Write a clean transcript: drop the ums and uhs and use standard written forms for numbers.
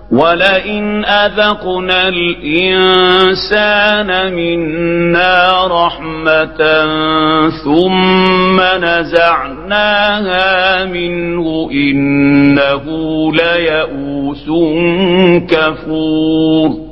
ولئن أذقنا الإنسان منا رحمة ثم نزعناها منه إنه ليئوس كفور